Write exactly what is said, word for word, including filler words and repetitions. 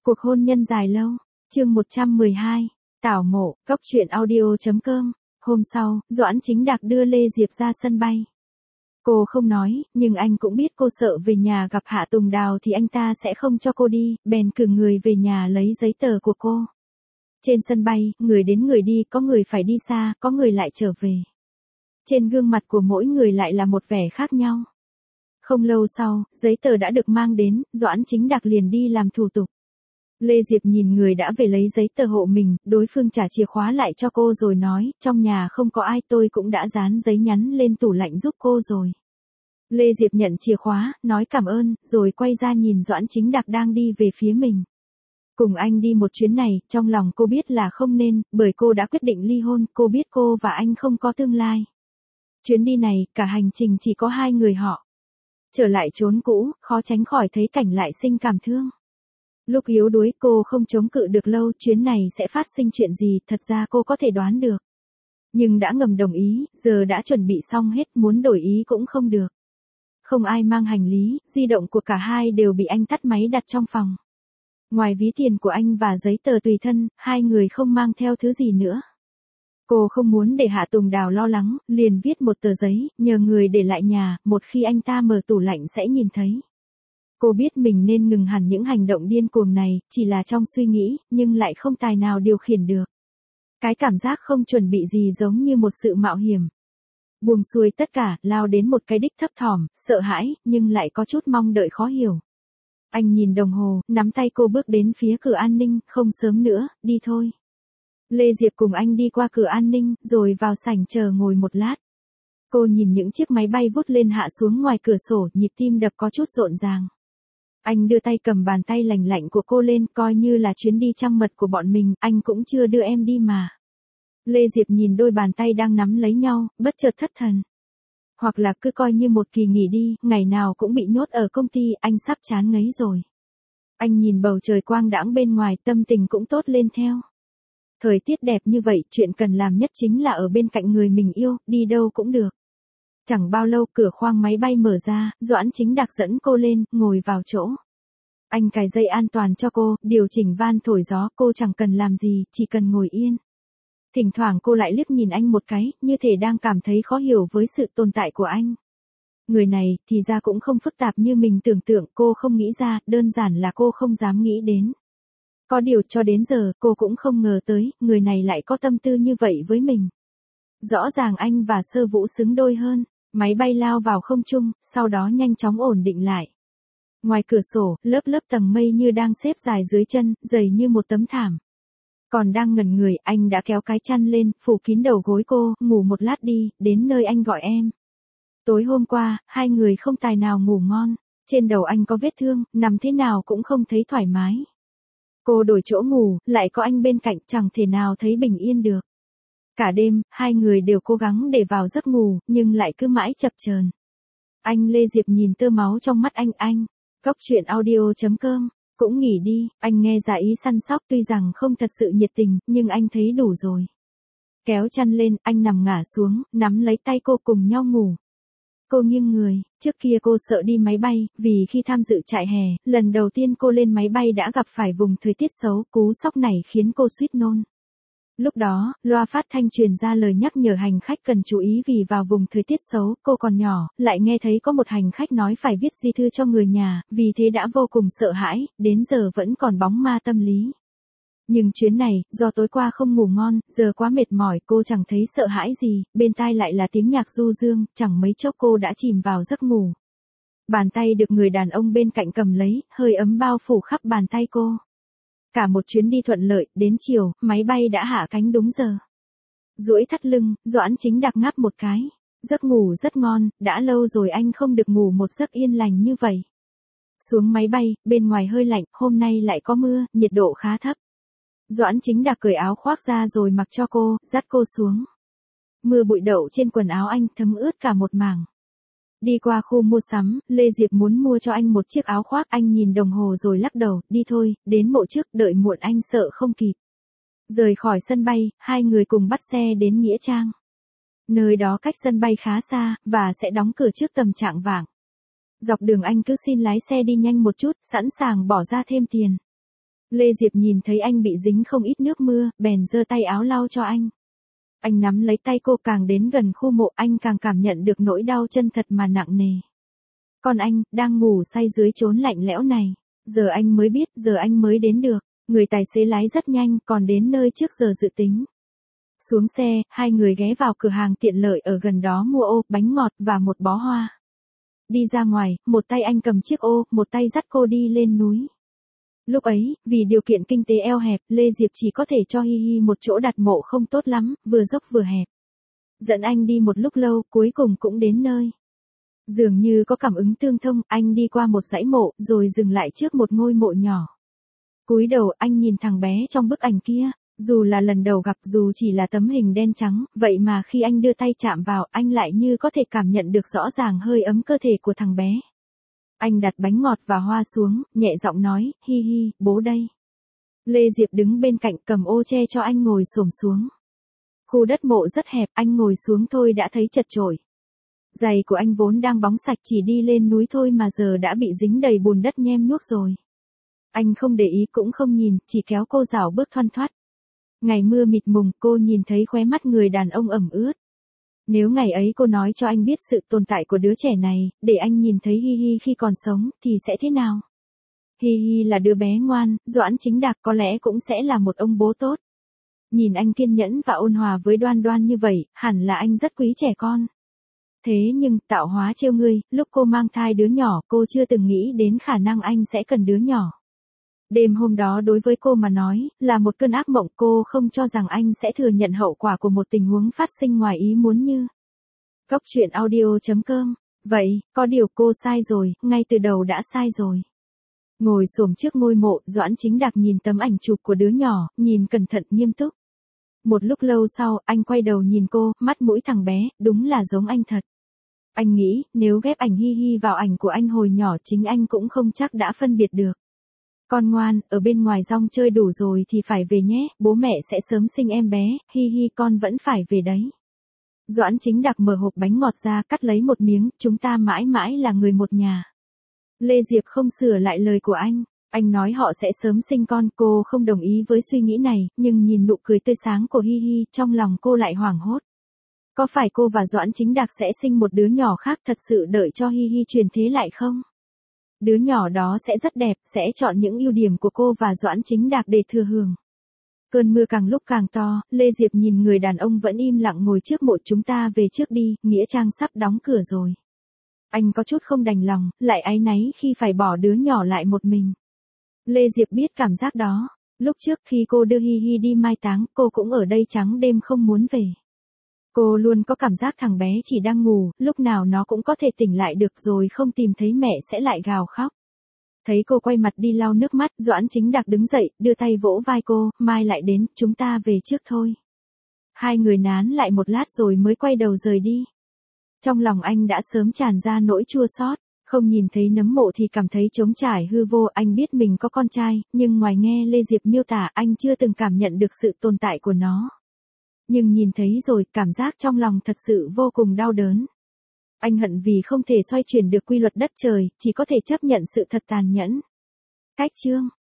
Cuộc hôn nhân dài lâu, chương một trăm mười hai, tảo mộ, cốc truyện audio chấm com. Hôm sau, Doãn Chính Đạc đưa Lê Diệp ra sân bay. Cô không nói, nhưng anh cũng biết cô sợ về nhà gặp Hạ Tùng Đào thì anh ta sẽ không cho cô đi, bèn cử người về nhà lấy giấy tờ của cô. Trên sân bay, người đến người đi, có người phải đi xa, có người lại trở về. Trên gương mặt của mỗi người lại là một vẻ khác nhau. Không lâu sau, giấy tờ đã được mang đến, Doãn Chính Đạc liền đi làm thủ tục. Lê Diệp nhìn người đã về lấy giấy tờ hộ mình, đối phương trả chìa khóa lại cho cô rồi nói, trong nhà không có ai, tôi cũng đã dán giấy nhắn lên tủ lạnh giúp cô rồi. Lê Diệp nhận chìa khóa, nói cảm ơn, rồi quay ra nhìn Doãn Chính Đạc đang đi về phía mình. Cùng anh đi một chuyến này, trong lòng cô biết là không nên, bởi cô đã quyết định ly hôn, cô biết cô và anh không có tương lai. Chuyến đi này, cả hành trình chỉ có hai người họ. Trở lại chốn cũ, khó tránh khỏi thấy cảnh lại sinh cảm thương. Lúc yếu đuối cô không chống cự được lâu, chuyến này sẽ phát sinh chuyện gì, thật ra cô có thể đoán được. Nhưng đã ngầm đồng ý, giờ đã chuẩn bị xong hết, muốn đổi ý cũng không được. Không ai mang hành lý, di động của cả hai đều bị anh tắt máy đặt trong phòng. Ngoài ví tiền của anh và giấy tờ tùy thân, hai người không mang theo thứ gì nữa. Cô không muốn để Hạ Tùng Đào lo lắng, liền viết một tờ giấy, nhờ người để lại nhà, một khi anh ta mở tủ lạnh sẽ nhìn thấy. Cô biết mình nên ngừng hẳn những hành động điên cuồng này, chỉ là trong suy nghĩ, nhưng lại không tài nào điều khiển được. Cái cảm giác không chuẩn bị gì giống như một sự mạo hiểm. Buông xuôi tất cả, lao đến một cái đích thấp thỏm, sợ hãi, nhưng lại có chút mong đợi khó hiểu. Anh nhìn đồng hồ, nắm tay cô bước đến phía cửa an ninh, không sớm nữa, đi thôi. Lê Diệp cùng anh đi qua cửa an ninh, rồi vào sảnh chờ ngồi một lát. Cô nhìn những chiếc máy bay vút lên hạ xuống ngoài cửa sổ, nhịp tim đập có chút rộn ràng. Anh đưa tay cầm bàn tay lành lạnh của cô lên, coi như là chuyến đi trăng mật của bọn mình, anh cũng chưa đưa em đi mà. Lê Diệp nhìn đôi bàn tay đang nắm lấy nhau, bất chợt thất thần. Hoặc là cứ coi như một kỳ nghỉ đi, ngày nào cũng bị nhốt ở công ty, anh sắp chán ngấy rồi. Anh nhìn bầu trời quang đãng bên ngoài, tâm tình cũng tốt lên theo. Thời tiết đẹp như vậy, chuyện cần làm nhất chính là ở bên cạnh người mình yêu, đi đâu cũng được. Chẳng bao lâu cửa khoang máy bay mở ra, Doãn Chính Đạc dẫn cô lên, ngồi vào chỗ. Anh cài dây an toàn cho cô, điều chỉnh van thổi gió, cô chẳng cần làm gì, chỉ cần ngồi yên. Thỉnh thoảng cô lại liếc nhìn anh một cái, như thể đang cảm thấy khó hiểu với sự tồn tại của anh. Người này, thì ra cũng không phức tạp như mình tưởng tượng, cô không nghĩ ra, đơn giản là cô không dám nghĩ đến. Có điều cho đến giờ, cô cũng không ngờ tới, người này lại có tâm tư như vậy với mình. Rõ ràng anh và Sơ Vũ xứng đôi hơn. Máy bay lao vào không trung, sau đó nhanh chóng ổn định lại. Ngoài cửa sổ, lớp lớp tầng mây như đang xếp dài dưới chân, dày như một tấm thảm. Còn đang ngẩn người, anh đã kéo cái chăn lên, phủ kín đầu gối cô, ngủ một lát đi, đến nơi anh gọi em. Tối hôm qua, hai người không tài nào ngủ ngon. Trên đầu anh có vết thương, nằm thế nào cũng không thấy thoải mái. Cô đổi chỗ ngủ, lại có anh bên cạnh, chẳng thể nào thấy bình yên được. Cả đêm, hai người đều cố gắng để vào giấc ngủ, nhưng lại cứ mãi chập chờn. Anh Lê Diệp nhìn tơ máu trong mắt anh anh. Cốc truyện audio chấm com. Cũng nghỉ đi, anh nghe ra ý săn sóc tuy rằng không thật sự nhiệt tình, nhưng anh thấy đủ rồi. Kéo chăn lên, anh nằm ngả xuống, nắm lấy tay cô cùng nhau ngủ. Cô nghiêng người, trước kia cô sợ đi máy bay, vì khi tham dự trại hè, lần đầu tiên cô lên máy bay đã gặp phải vùng thời tiết xấu, cú sốc này khiến cô suýt nôn. Lúc đó, loa phát thanh truyền ra lời nhắc nhở hành khách cần chú ý vì vào vùng thời tiết xấu, cô còn nhỏ, lại nghe thấy có một hành khách nói phải viết di thư cho người nhà, vì thế đã vô cùng sợ hãi, đến giờ vẫn còn bóng ma tâm lý. Nhưng chuyến này, do tối qua không ngủ ngon, giờ quá mệt mỏi, cô chẳng thấy sợ hãi gì, bên tai lại là tiếng nhạc du dương, chẳng mấy chốc cô đã chìm vào giấc ngủ. Bàn tay được người đàn ông bên cạnh cầm lấy, hơi ấm bao phủ khắp bàn tay cô. Cả một chuyến đi thuận lợi, đến chiều, máy bay đã hạ cánh đúng giờ. Duỗi thắt lưng, Doãn Chính Đạc ngáp một cái. Giấc ngủ rất ngon, đã lâu rồi anh không được ngủ một giấc yên lành như vậy. Xuống máy bay, bên ngoài hơi lạnh, hôm nay lại có mưa, nhiệt độ khá thấp. Doãn Chính Đạc cởi áo khoác ra rồi mặc cho cô, dắt cô xuống. Mưa bụi đậu trên quần áo anh, thấm ướt cả một mảng. Đi qua khu mua sắm, Lê Diệp muốn mua cho anh một chiếc áo khoác, anh nhìn đồng hồ rồi lắc đầu, đi thôi, đến mộ trước, đợi muộn anh sợ không kịp. Rời khỏi sân bay, hai người cùng bắt xe đến Nghĩa Trang. Nơi đó cách sân bay khá xa, và sẽ đóng cửa trước tầm chạng vạng. Dọc đường anh cứ xin lái xe đi nhanh một chút, sẵn sàng bỏ ra thêm tiền. Lê Diệp nhìn thấy anh bị dính không ít nước mưa, bèn giơ tay áo lau cho anh. Anh nắm lấy tay cô, càng đến gần khu mộ anh càng cảm nhận được nỗi đau chân thật mà nặng nề. Còn anh, đang ngủ say dưới chốn lạnh lẽo này. Giờ anh mới biết, giờ anh mới đến được. Người tài xế lái rất nhanh, còn đến nơi trước giờ dự tính. Xuống xe, hai người ghé vào cửa hàng tiện lợi ở gần đó mua ô, bánh ngọt và một bó hoa. Đi ra ngoài, một tay anh cầm chiếc ô, một tay dắt cô đi lên núi. Lúc ấy, vì điều kiện kinh tế eo hẹp, Lê Diệp chỉ có thể cho Hi Hi một chỗ đặt mộ không tốt lắm, vừa dốc vừa hẹp. Dẫn anh đi một lúc lâu, cuối cùng cũng đến nơi. Dường như có cảm ứng tương thông, anh đi qua một dãy mộ, rồi dừng lại trước một ngôi mộ nhỏ. Cúi đầu, anh nhìn thằng bé trong bức ảnh kia, dù là lần đầu gặp, dù chỉ là tấm hình đen trắng, vậy mà khi anh đưa tay chạm vào, anh lại như có thể cảm nhận được rõ ràng hơi ấm cơ thể của thằng bé. Anh đặt bánh ngọt và hoa xuống, nhẹ giọng nói, Hi Hi, bố đây. Lê Diệp đứng bên cạnh cầm ô che cho anh ngồi xổm xuống. Khu đất mộ rất hẹp, anh ngồi xuống thôi đã thấy chật chội. Giày của anh vốn đang bóng sạch, chỉ đi lên núi thôi mà giờ đã bị dính đầy bùn đất nhem nhuốc rồi. Anh không để ý cũng không nhìn, chỉ kéo cô rảo bước thoăn thoắt. Ngày mưa mịt mùng, cô nhìn thấy khóe mắt người đàn ông ẩm ướt. Nếu ngày ấy cô nói cho anh biết sự tồn tại của đứa trẻ này, để anh nhìn thấy Hi Hi khi còn sống, thì sẽ thế nào? Hi Hi là đứa bé ngoan, Doãn Chính Đạc có lẽ cũng sẽ là một ông bố tốt. Nhìn anh kiên nhẫn và ôn hòa với Đoan Đoan như vậy, hẳn là anh rất quý trẻ con. Thế nhưng, tạo hóa trêu ngươi, lúc cô mang thai đứa nhỏ, cô chưa từng nghĩ đến khả năng anh sẽ cần đứa nhỏ. Đêm hôm đó đối với cô mà nói, là một cơn ác mộng, cô không cho rằng anh sẽ thừa nhận hậu quả của một tình huống phát sinh ngoài ý muốn như. Góc truyện audio chấm com. Vậy, có điều cô sai rồi, ngay từ đầu đã sai rồi. Ngồi xổm trước ngôi mộ, Doãn Chính Đạc nhìn tấm ảnh chụp của đứa nhỏ, nhìn cẩn thận nghiêm túc. Một lúc lâu sau, anh quay đầu nhìn cô, mắt mũi thằng bé, đúng là giống anh thật. Anh nghĩ, nếu ghép ảnh Hi Hi vào ảnh của anh hồi nhỏ chính anh cũng không chắc đã phân biệt được. Con ngoan, ở bên ngoài rong chơi đủ rồi thì phải về nhé, bố mẹ sẽ sớm sinh em bé, Hi Hi con vẫn phải về đấy. Doãn Chính Đạc mở hộp bánh ngọt ra, cắt lấy một miếng, chúng ta mãi mãi là người một nhà. Lê Diệp không sửa lại lời của anh, anh nói họ sẽ sớm sinh con, cô không đồng ý với suy nghĩ này, nhưng nhìn nụ cười tươi sáng của Hi Hi, trong lòng cô lại hoảng hốt. Có phải cô và Doãn Chính Đạc sẽ sinh một đứa nhỏ khác thật sự đợi cho Hi Hi truyền thế lại không? Đứa nhỏ đó sẽ rất đẹp, sẽ chọn những ưu điểm của cô và Doãn Chính Đạc để thừa hưởng. Cơn mưa càng lúc càng to, Lê Diệp nhìn người đàn ông vẫn im lặng ngồi trước mộ, chúng ta về trước đi, nghĩa trang sắp đóng cửa rồi. Anh có chút không đành lòng, lại áy náy khi phải bỏ đứa nhỏ lại một mình. Lê Diệp biết cảm giác đó. Lúc trước khi cô đưa Hi Hi đi mai táng, cô cũng ở đây trắng đêm không muốn về. Cô luôn có cảm giác thằng bé chỉ đang ngủ, lúc nào nó cũng có thể tỉnh lại được rồi không tìm thấy mẹ sẽ lại gào khóc. Thấy cô quay mặt đi lau nước mắt, Doãn Chính Đạc đứng dậy, đưa tay vỗ vai cô, mai lại đến, chúng ta về trước thôi. Hai người nán lại một lát rồi mới quay đầu rời đi. Trong lòng anh đã sớm tràn ra nỗi chua xót, không nhìn thấy nấm mộ thì cảm thấy trống trải hư vô. Anh biết mình có con trai, nhưng ngoài nghe Lê Diệp miêu tả anh chưa từng cảm nhận được sự tồn tại của nó. Nhưng nhìn thấy rồi, cảm giác trong lòng thật sự vô cùng đau đớn. Anh hận vì không thể xoay chuyển được quy luật đất trời, chỉ có thể chấp nhận sự thật tàn nhẫn. Cách chương